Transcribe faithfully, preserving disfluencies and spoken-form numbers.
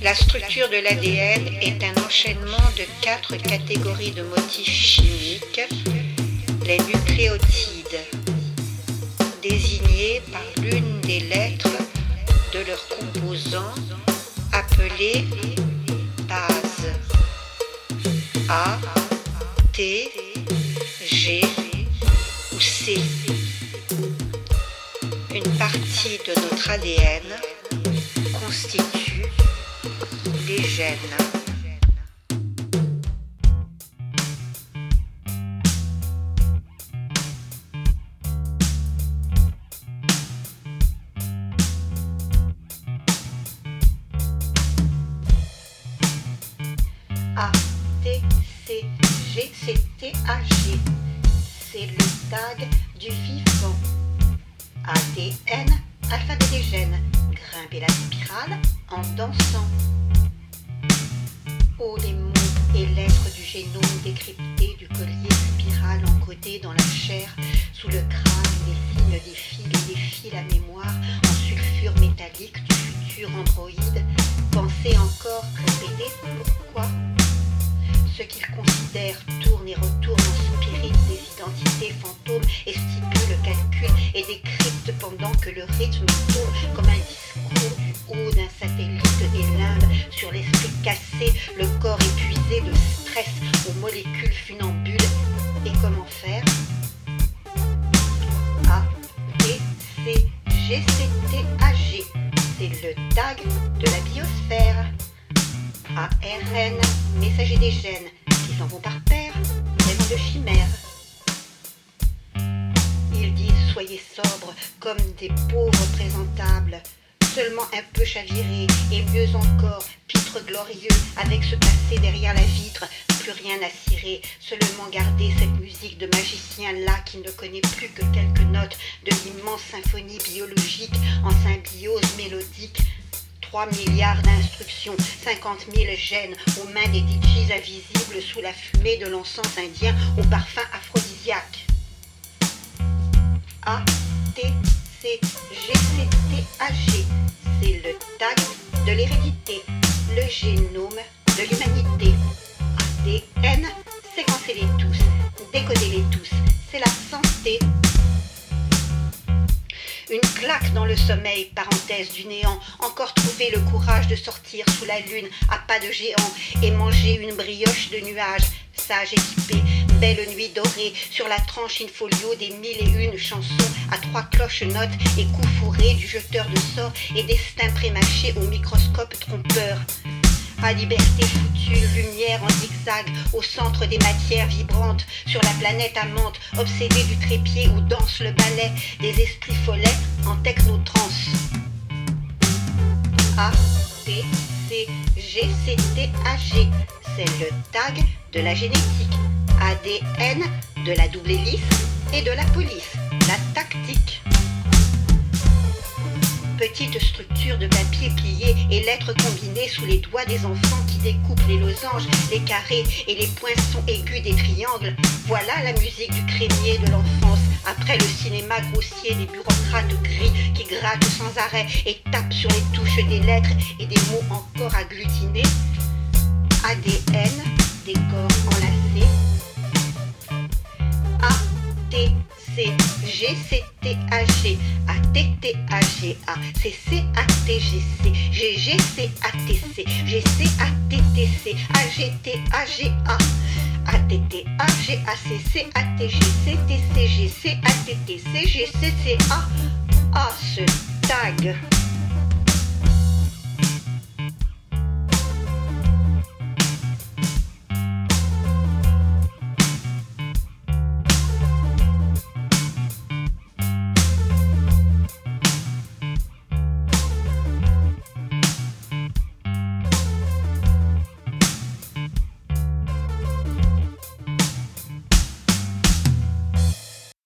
La structure de l'A D N est un enchaînement de quatre catégories de motifs chimiques, les nucléotides, désignés par l'une des lettres de leurs composants appelés bases A, T, G ou C. Une partie de notre A D N constitue les gènes. A, T, C, G, C, T, A, G. C'est le tag du vivant. A, D, N, alphabet des gènes. Grimper la spirale en dansant. Oh, les mots et lettres du génome décryptés du collier spirale encodé dans la chair, sous le crâne, les signes des fils et défient la mémoire en sulfure métallique du futur androïde. Pensez encore, répétez, pourquoi? Ce qu'ils considèrent tourne et retourne en spirit des identités fantômes et stipule, calcule et décrypte pendant que le rythme tourne comme un discours du haut d'un satellite des limbes sur l'esprit cassé, le corps épuisé de stress aux molécules funambules. Et comment faire? A, T, C, G, C, T, A, G. C'est le tag de la biosphère. A R N, messager des gènes, qui s'en vont par paire, vraiment de chimères. Ils disent soyez sobres comme des pauvres présentables, seulement un peu chavirés, et mieux encore, pitre glorieux, avec ce passé derrière la vitre, plus rien à cirer, seulement garder cette musique de magicien-là qui ne connaît plus que quelques notes de l'immense symphonie biologique en symbiose mélodique. Trois milliards d'instructions, cinquante mille gènes aux mains des D Js invisibles sous la fumée de l'encens indien au parfum aphrodisiaque. A, T, C, G, C, T, A, G. C'est le tag de l'hérédité, le génome de l'humanité. A D N, séquencez-les tous, décodez-les tous, c'est la santé. Une claque dans le sommeil, parenthèse du néant, encore trouver le courage de sortir sous la lune à pas de géant et manger une brioche de nuages, sage équipé, belle nuit dorée, sur la tranche in folio des mille et une chansons à trois cloches notes et coups fourrés du jeteur de sorts et destin prémâché au microscope trompeur. À liberté foutue, lumière en zigzag, au centre des matières vibrantes, sur la planète amante, obsédée du trépied où danse le ballet des esprits follets en technotrance. A, T, C, G, C, T, A, G, c'est le tag de la génétique. A D N, de la double hélice et de la police, la tactique. Petite structure de papier plié et lettres combinées sous les doigts des enfants qui découpent les losanges, les carrés et les poinçons aigus des triangles. Voilà la musique du crémier de l'enfance, après le cinéma grossier des bureaucrates gris qui grattent sans arrêt et tapent sur les touches des lettres et des mots encore agglutinés. A D N, des corps enlacés. A, T, C, G, C, T, A, G, A, T, T, A, G, A, C, C, A, T, G, C, G, G, C, A, T, C, G, C, A, T, T, C, A, G, T, A, G, A, A, T, T, A, G, A, C, C, A, T, G, C, T, C, G, C, A, T, T, C, G, C, C, A, A, ce tag.